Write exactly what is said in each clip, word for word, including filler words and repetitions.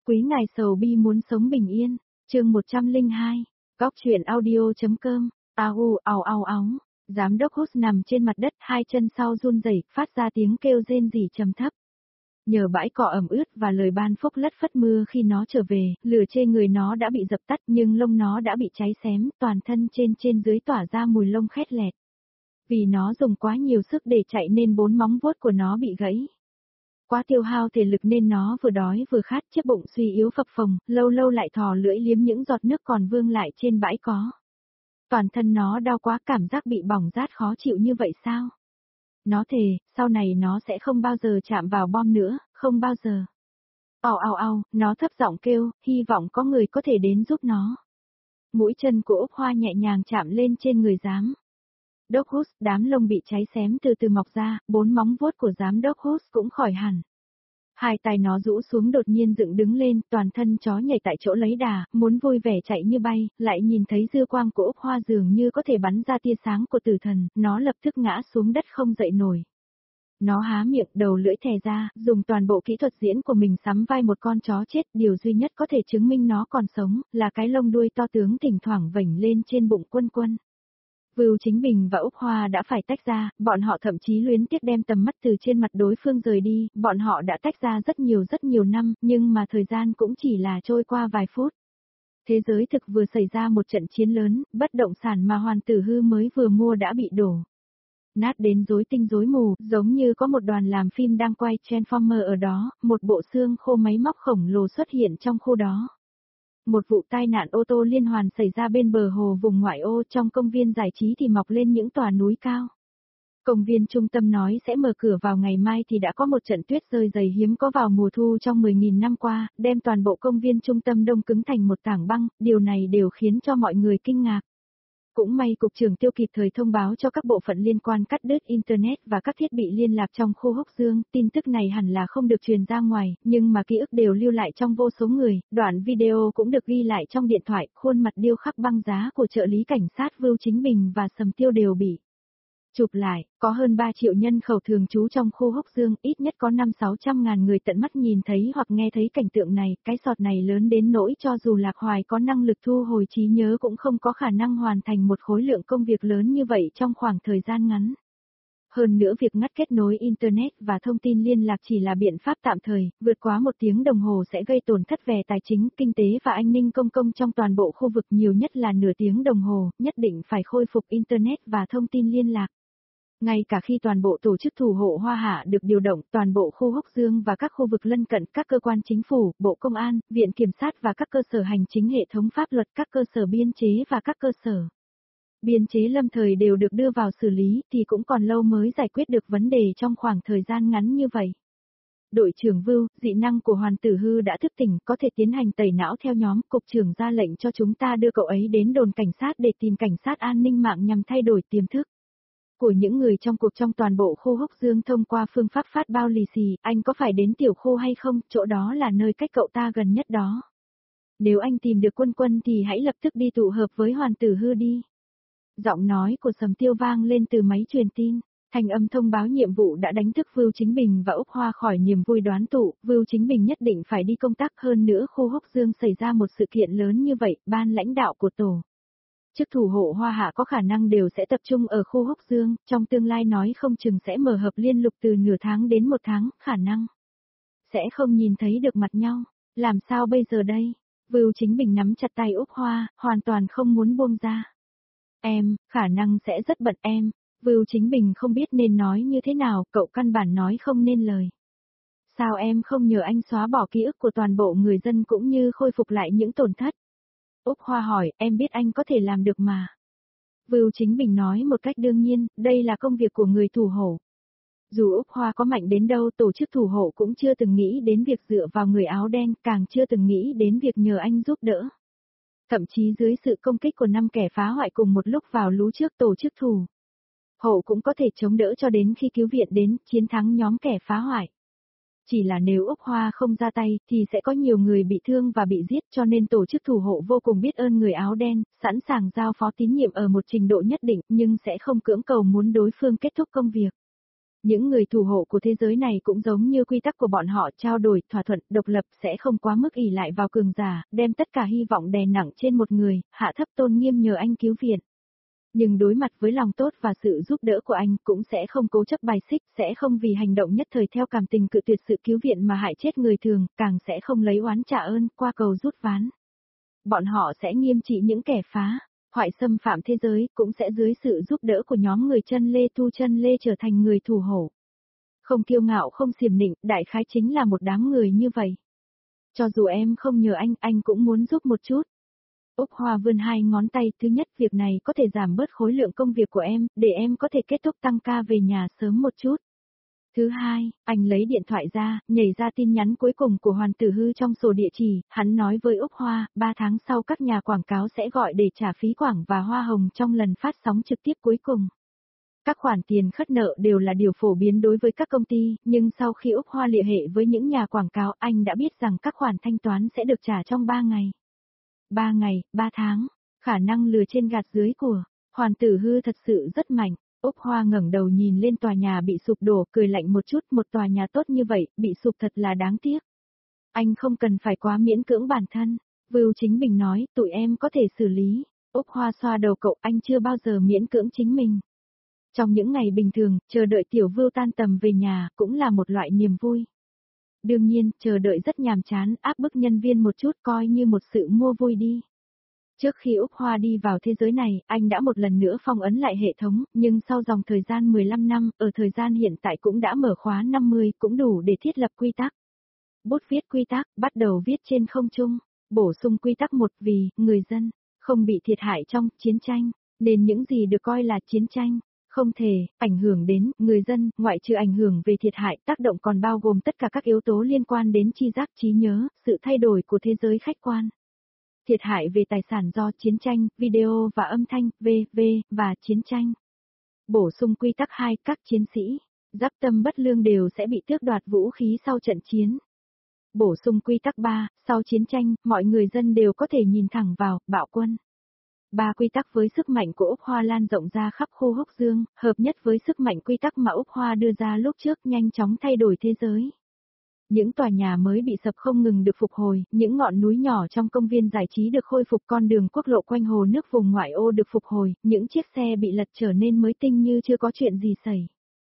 Quý ngài sầu bi muốn sống bình yên, chương một trăm lẻ hai, góc chuyện audio.com, au ào ào áo, giám đốc Hút nằm trên mặt đất, hai chân sau run rẩy, phát ra tiếng kêu rên rỉ trầm thấp. Nhờ bãi cỏ ẩm ướt và lời ban phúc lất phất mưa khi nó trở về, lửa trên người nó đã bị dập tắt nhưng lông nó đã bị cháy xém, toàn thân trên trên dưới tỏa ra mùi lông khét lẹt. Vì nó dùng quá nhiều sức để chạy nên bốn móng vuốt của nó bị gãy. Quá tiêu hao thể lực nên nó vừa đói vừa khát, chiếc bụng suy yếu phập phồng, lâu lâu lại thò lưỡi liếm những giọt nước còn vương lại trên bãi cỏ. Toàn thân nó đau quá, cảm giác bị bỏng rát khó chịu như vậy sao? Nó thề, sau này nó sẽ không bao giờ chạm vào bom nữa, không bao giờ. Ào ào ào, nó thấp giọng kêu, hy vọng có người có thể đến giúp nó. Mũi chân của Úc Hoa nhẹ nhàng chạm lên trên người giám đốc Hút, đám lông bị cháy xém từ từ mọc ra, bốn móng vuốt của giám đốc Hút cũng khỏi hẳn. Hai tay nó rũ xuống đột nhiên dựng đứng lên, toàn thân chó nhảy tại chỗ lấy đà, muốn vui vẻ chạy như bay, lại nhìn thấy dư quang của Úc Hoa dường như có thể bắn ra tia sáng của tử thần, nó lập tức ngã xuống đất không dậy nổi. Nó há miệng, đầu lưỡi thè ra, dùng toàn bộ kỹ thuật diễn của mình sắm vai một con chó chết, điều duy nhất có thể chứng minh nó còn sống, là cái lông đuôi to tướng thỉnh thoảng vểnh lên trên bụng Quân Quân. Vưu Chính Bình và Úc Hoa đã phải tách ra, bọn họ thậm chí luyến tiếc đem tầm mắt từ trên mặt đối phương rời đi, bọn họ đã tách ra rất nhiều rất nhiều năm, nhưng mà thời gian cũng chỉ là trôi qua vài phút. Thế giới thực vừa xảy ra một trận chiến lớn, bất động sản mà Hoàn Tử Hư mới vừa mua đã bị đổ nát đến rối tinh rối mù, giống như có một đoàn làm phim đang quay Transformer ở đó, một bộ xương khô máy móc khổng lồ xuất hiện trong khu đó. Một vụ tai nạn ô tô liên hoàn xảy ra bên bờ hồ vùng ngoại ô, trong công viên giải trí thì mọc lên những tòa núi cao. Công viên trung tâm nói sẽ mở cửa vào ngày mai thì đã có một trận tuyết rơi dày hiếm có vào mùa thu trong mười nghìn năm qua, đem toàn bộ công viên trung tâm đông cứng thành một tảng băng, điều này đều khiến cho mọi người kinh ngạc. Cũng may Cục trưởng Tiêu kịp thời thông báo cho các bộ phận liên quan cắt đứt Internet và các thiết bị liên lạc trong khu Húc Dương, tin tức này hẳn là không được truyền ra ngoài, nhưng mà ký ức đều lưu lại trong vô số người, đoạn video cũng được ghi lại trong điện thoại, khuôn mặt điêu khắc băng giá của trợ lý cảnh sát Vưu Chính Bình và Sầm Tiêu đều bị chụp lại, có hơn ba triệu nhân khẩu thường trú trong khu Húc Dương, ít nhất có năm sáu trăm ngàn người tận mắt nhìn thấy hoặc nghe thấy cảnh tượng này, cái sọt này lớn đến nỗi cho dù Lạc Hoài có năng lực thu hồi trí nhớ cũng không có khả năng hoàn thành một khối lượng công việc lớn như vậy trong khoảng thời gian ngắn. Hơn nữa việc ngắt kết nối Internet và thông tin liên lạc chỉ là biện pháp tạm thời, vượt quá một tiếng đồng hồ sẽ gây tổn thất về tài chính, kinh tế và an ninh công công trong toàn bộ khu vực, nhiều nhất là nửa tiếng đồng hồ, nhất định phải khôi phục Internet và thông tin liên lạc. Ngay cả khi toàn bộ tổ chức thủ hộ Hoa Hạ được điều động, toàn bộ khu Húc Dương và các khu vực lân cận, các cơ quan chính phủ, Bộ Công an, Viện Kiểm sát và các cơ sở hành chính hệ thống pháp luật, các cơ sở biên chế và các cơ sở biên chế lâm thời đều được đưa vào xử lý, thì cũng còn lâu mới giải quyết được vấn đề trong khoảng thời gian ngắn như vậy. Đội trưởng Vưu, dị năng của Hoàn Tử Hư đã thức tỉnh, có thể tiến hành tẩy não theo nhóm, cục trưởng ra lệnh cho chúng ta đưa cậu ấy đến đồn cảnh sát để tìm cảnh sát an ninh mạng nhằm thay đổi tiềm thức của những người trong cuộc trong toàn bộ khu Húc Dương thông qua phương pháp phát bao lì xì, anh có phải đến tiểu khu hay không, chỗ đó là nơi cách cậu ta gần nhất đó. Nếu anh tìm được Quân Quân thì hãy lập tức đi tụ hợp với Hoàn Tử Hư đi. Giọng nói của Sầm Tiêu vang lên từ máy truyền tin, thành âm thông báo nhiệm vụ đã đánh thức Vưu Chính Bình và Úc Hoa khỏi niềm vui đoán tụ, Vưu Chính Bình nhất định phải đi công tác, hơn nữa khu Húc Dương xảy ra một sự kiện lớn như vậy, ban lãnh đạo của tổ chức thủ hộ Hoa Hạ có khả năng đều sẽ tập trung ở khu Húc Dương, trong tương lai nói không chừng sẽ mở hợp liên lục từ nửa tháng đến một tháng, khả năng sẽ không nhìn thấy được mặt nhau, làm sao bây giờ đây? Vưu Chính Bình nắm chặt tay Úc Hoa, hoàn toàn không muốn buông ra. Em, khả năng sẽ rất bận em. Vưu Chính Bình không biết nên nói như thế nào, cậu căn bản nói không nên lời. Sao em không nhờ anh xóa bỏ ký ức của toàn bộ người dân cũng như khôi phục lại những tổn thất? Úc Hoa hỏi, em biết anh có thể làm được mà. Vưu Chính Bình nói một cách đương nhiên, đây là công việc của người thủ hộ. Dù Úc Hoa có mạnh đến đâu, tổ chức thủ hộ cũng chưa từng nghĩ đến việc dựa vào người áo đen, càng chưa từng nghĩ đến việc nhờ anh giúp đỡ. Thậm chí dưới sự công kích của năm kẻ phá hoại cùng một lúc vào lú trước tổ chức thủ hộ cũng có thể chống đỡ cho đến khi cứu viện đến, chiến thắng nhóm kẻ phá hoại. Chỉ là nếu Úc Hoa không ra tay, thì sẽ có nhiều người bị thương và bị giết, cho nên tổ chức thủ hộ vô cùng biết ơn người áo đen, sẵn sàng giao phó tín nhiệm ở một trình độ nhất định, nhưng sẽ không cưỡng cầu muốn đối phương kết thúc công việc. Những người thủ hộ của thế giới này cũng giống như quy tắc của bọn họ, trao đổi, thỏa thuận, độc lập, sẽ không quá mức ỷ lại vào cường giả, đem tất cả hy vọng đè nặng trên một người, hạ thấp tôn nghiêm nhờ anh cứu viện. Nhưng đối mặt với lòng tốt và sự giúp đỡ của anh cũng sẽ không cố chấp bài xích, sẽ không vì hành động nhất thời theo cảm tình cự tuyệt sự cứu viện mà hại chết người thường, càng sẽ không lấy oán trả ơn, qua cầu rút ván. Bọn họ sẽ nghiêm trị những kẻ phá hoại xâm phạm thế giới, cũng sẽ dưới sự giúp đỡ của nhóm người chân lê tu chân lê trở thành người thủ hộ. Không kiêu ngạo không xiểm nịnh, đại khái chính là một đám người như vậy. Cho dù em không nhờ anh, anh cũng muốn giúp một chút. Úc Hoa vươn hai ngón tay, thứ nhất việc này có thể giảm bớt khối lượng công việc của em, để em có thể kết thúc tăng ca về nhà sớm một chút. Thứ hai, anh lấy điện thoại ra, nhảy ra tin nhắn cuối cùng của Hoàn Tử Hư trong sổ địa chỉ, hắn nói với Úc Hoa, ba tháng sau các nhà quảng cáo sẽ gọi để trả phí quảng và hoa hồng trong lần phát sóng trực tiếp cuối cùng. Các khoản tiền khất nợ đều là điều phổ biến đối với các công ty, nhưng sau khi Úc Hoa liên hệ với những nhà quảng cáo, anh đã biết rằng các khoản thanh toán sẽ được trả trong ba ngày. ba ngày, ba tháng, khả năng lừa trên gạt dưới của Hoàn Tử Hư thật sự rất mạnh. Úc Hoa ngẩng đầu nhìn lên tòa nhà bị sụp đổ, cười lạnh một chút, một tòa nhà tốt như vậy, bị sụp thật là đáng tiếc. Anh không cần phải quá miễn cưỡng bản thân. Vưu Chính Bình nói, tụi em có thể xử lý. Úc Hoa xoa đầu cậu, anh chưa bao giờ miễn cưỡng chính mình. Trong những ngày bình thường, chờ đợi Tiểu Vưu tan tầm về nhà, cũng là một loại niềm vui. Đương nhiên, chờ đợi rất nhàm chán, áp bức nhân viên một chút coi như một sự mua vui đi. Trước khi Úc Hoa đi vào thế giới này, anh đã một lần nữa phong ấn lại hệ thống, nhưng sau dòng thời gian mười lăm năm, ở thời gian hiện tại cũng đã mở khóa năm mươi, cũng đủ để thiết lập quy tắc. Bút viết quy tắc, bắt đầu viết trên không trung, bổ sung quy tắc một vì, người dân, không bị thiệt hại trong chiến tranh, nên những gì được coi là chiến tranh, không thể ảnh hưởng đến người dân, ngoại trừ ảnh hưởng về thiệt hại, tác động còn bao gồm tất cả các yếu tố liên quan đến tri giác trí nhớ, sự thay đổi của thế giới khách quan. Thiệt hại về tài sản do chiến tranh, video và âm thanh, vân vân và chiến tranh. Bổ sung quy tắc hai, các chiến sĩ, giáp tâm bất lương đều sẽ bị tước đoạt vũ khí sau trận chiến. Bổ sung quy tắc ba, sau chiến tranh, mọi người dân đều có thể nhìn thẳng vào, bạo quân. Ba quy tắc với sức mạnh của Úc Hoa lan rộng ra khắp khu Húc Dương, hợp nhất với sức mạnh quy tắc mà Úc Hoa đưa ra lúc trước nhanh chóng thay đổi thế giới. Những tòa nhà mới bị sập không ngừng được phục hồi, những ngọn núi nhỏ trong công viên giải trí được khôi phục, con đường quốc lộ quanh hồ nước vùng ngoại ô được phục hồi, những chiếc xe bị lật trở nên mới tinh như chưa có chuyện gì xảy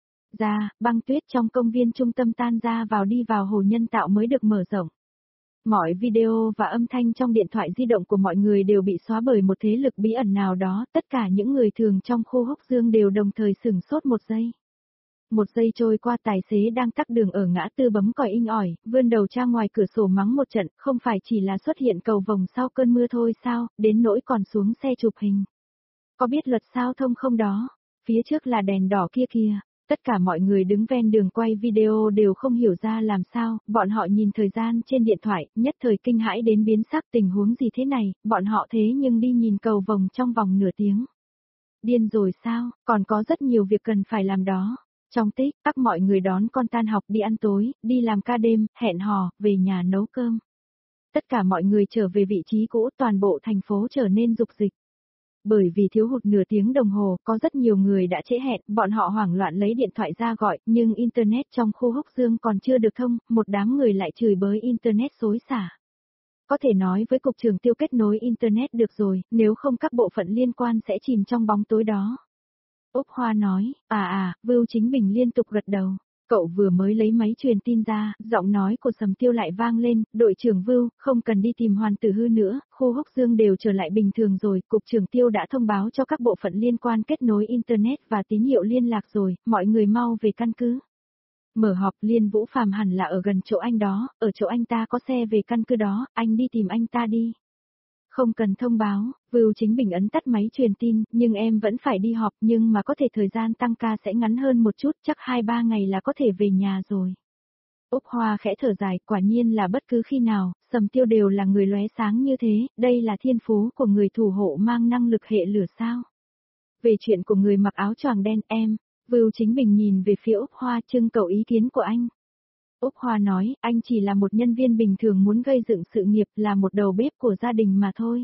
ra, băng tuyết trong công viên trung tâm tan ra vào đi vào hồ nhân tạo mới được mở rộng. Mọi video và âm thanh trong điện thoại di động của mọi người đều bị xóa bởi một thế lực bí ẩn nào đó, tất cả những người thường trong khu Húc Dương đều đồng thời sửng sốt một giây. Một giây trôi qua, tài xế đang tắc đường ở ngã tư bấm còi inh ỏi, vươn đầu ra ngoài cửa sổ mắng một trận, không phải chỉ là xuất hiện cầu vồng sau cơn mưa thôi sao, đến nỗi còn xuống xe chụp hình. Có biết luật giao thông không đó? Phía trước là đèn đỏ kia kìa. Tất cả mọi người đứng ven đường quay video đều không hiểu ra làm sao, bọn họ nhìn thời gian trên điện thoại, nhất thời kinh hãi đến biến sắc, tình huống gì thế này, bọn họ thế nhưng đi nhìn cầu vồng trong vòng nửa tiếng. Điên rồi sao, còn có rất nhiều việc cần phải làm đó. Trong tích tắc mọi người đón con tan học đi ăn tối, đi làm ca đêm, hẹn hò, về nhà nấu cơm. Tất cả mọi người trở về vị trí cũ, toàn bộ thành phố trở nên rục dịch. Bởi vì thiếu hụt nửa tiếng đồng hồ, có rất nhiều người đã trễ hẹn, bọn họ hoảng loạn lấy điện thoại ra gọi, nhưng Internet trong khu Húc Dương còn chưa được thông, một đám người lại chửi bới Internet xối xả. Có thể nói với Cục trưởng Tiêu kết nối Internet được rồi, nếu không các bộ phận liên quan sẽ chìm trong bóng tối đó. Úc Hoa nói, à à, Vưu Chính Bình liên tục gật đầu. Cậu vừa mới lấy máy truyền tin ra, giọng nói của Sầm Tiêu lại vang lên, đội trưởng Vưu, không cần đi tìm Hoàn Tử Hư nữa, khu Húc Dương đều trở lại bình thường rồi, Cục trưởng Tiêu đã thông báo cho các bộ phận liên quan kết nối Internet và tín hiệu liên lạc rồi, mọi người mau về căn cứ. Mở họp, Liên Vũ Phàm hẳn là ở gần chỗ anh đó, ở chỗ anh ta có xe về căn cứ đó, anh đi tìm anh ta đi. Không cần thông báo, Vưu Chính Bình ấn tắt máy truyền tin, nhưng em vẫn phải đi họp, nhưng mà có thể thời gian tăng ca sẽ ngắn hơn một chút, chắc hai ba ngày là có thể về nhà rồi. Úc Hoa khẽ thở dài, quả nhiên là bất cứ khi nào, Sầm Tiêu đều là người lóe sáng như thế, đây là thiên phú của người thủ hộ mang năng lực hệ lửa sao. Về chuyện của người mặc áo choàng đen em, Vưu Chính Bình nhìn về phía Úc Hoa trưng cầu ý kiến của anh. Úc Hoa nói, anh chỉ là một nhân viên bình thường muốn gây dựng sự nghiệp, là một đầu bếp của gia đình mà thôi.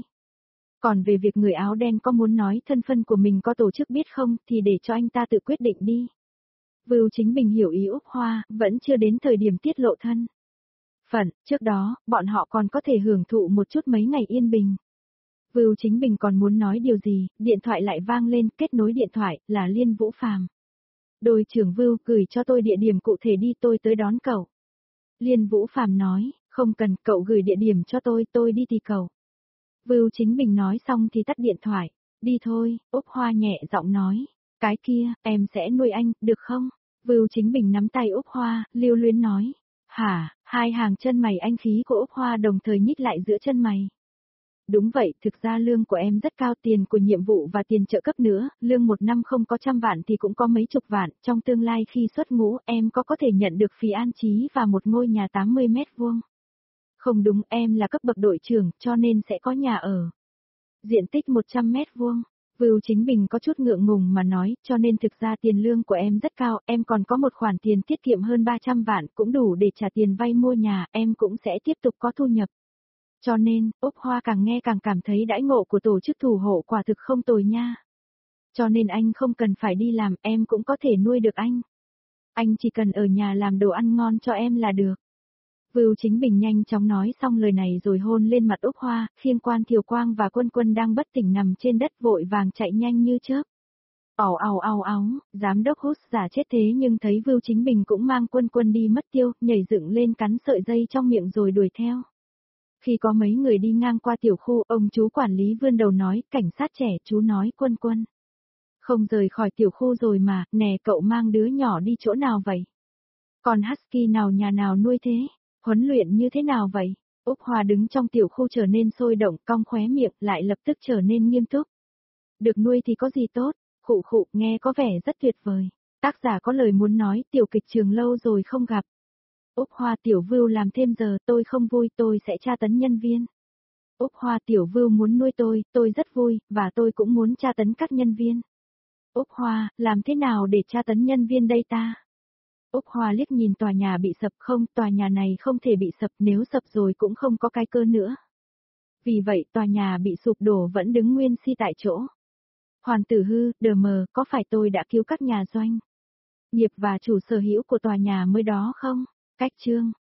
Còn về việc người áo đen có muốn nói thân phân của mình có tổ chức biết không, thì để cho anh ta tự quyết định đi. Vưu Chính Bình hiểu ý Úc Hoa, vẫn chưa đến thời điểm tiết lộ thân phận, trước đó, bọn họ còn có thể hưởng thụ một chút mấy ngày yên bình. Vưu Chính Bình còn muốn nói điều gì, điện thoại lại vang lên, kết nối điện thoại, là Liên Vũ Phàm. Đội trưởng Vưu gửi cho tôi địa điểm cụ thể đi, tôi tới đón cậu. Liên Vũ Phàm nói, không cần, cậu gửi địa điểm cho tôi, tôi đi tìm cậu. Vưu Chính Bình nói xong thì tắt điện thoại, đi thôi, Úc Hoa nhẹ giọng nói, cái kia, em sẽ nuôi anh, được không? Vưu Chính Bình nắm tay Úc Hoa, lưu luyến nói, hả, hai hàng chân mày anh khí của Úc Hoa đồng thời nhích lại giữa chân mày. Đúng vậy, thực ra lương của em rất cao, tiền của nhiệm vụ và tiền trợ cấp nữa, lương một năm không có trăm vạn thì cũng có mấy chục vạn, trong tương lai khi xuất ngũ em có có thể nhận được phí an trí và một ngôi nhà tám mươi mét vuông. Không đúng, em là cấp bậc đội trưởng, cho nên sẽ có nhà ở. Diện tích một trăm mét vuông. Vưu Chính Bình có chút ngượng ngùng mà nói, cho nên thực ra tiền lương của em rất cao, em còn có một khoản tiền tiết kiệm hơn ba trăm vạn, cũng đủ để trả tiền vay mua nhà, em cũng sẽ tiếp tục có thu nhập. Cho nên, Úc Hoa càng nghe càng cảm thấy đãi ngộ của tổ chức thủ hộ quả thực không tồi nha. Cho nên anh không cần phải đi làm, em cũng có thể nuôi được anh. Anh chỉ cần ở nhà làm đồ ăn ngon cho em là được. Vưu Chính Bình nhanh chóng nói xong lời này rồi hôn lên mặt Úc Hoa, khiêng Quan Thiều Quang và Quân Quân đang bất tỉnh nằm trên đất vội vàng chạy nhanh như chớp. Ào ào ào ào, giám đốc hút giả chết thế nhưng thấy Vưu Chính Bình cũng mang Quân Quân đi mất tiêu, nhảy dựng lên cắn sợi dây trong miệng rồi đuổi theo. Khi có mấy người đi ngang qua tiểu khu, ông chú quản lý vươn đầu nói, cảnh sát trẻ, chú nói Quân Quân. Không rời khỏi tiểu khu rồi mà, nè cậu mang đứa nhỏ đi chỗ nào vậy? Còn husky nào nhà nào nuôi thế? Huấn luyện như thế nào vậy? Úc Hoa đứng trong tiểu khu trở nên sôi động, cong khóe miệng, lại lập tức trở nên nghiêm túc. Được nuôi thì có gì tốt, khụ khụ, nghe có vẻ rất tuyệt vời. Tác giả có lời muốn nói, tiểu kịch trường lâu rồi không gặp. Úc Hoa tiểu Vưu làm thêm giờ, tôi không vui, tôi sẽ tra tấn nhân viên. Úc Hoa tiểu Vưu muốn nuôi tôi, tôi rất vui, và tôi cũng muốn tra tấn các nhân viên. Úc Hoa, làm thế nào để tra tấn nhân viên đây ta? Úc Hoa liếc nhìn tòa nhà bị sập, không, tòa nhà này không thể bị sập, nếu sập rồi cũng không có cái cơ nữa. Vì vậy tòa nhà bị sụp đổ vẫn đứng nguyên si tại chỗ. Hoàn Tử Hư, đờ mờ, có phải tôi đã cứu các nhà doanh nghiệp và chủ sở hữu của tòa nhà mới đó không? Cách chương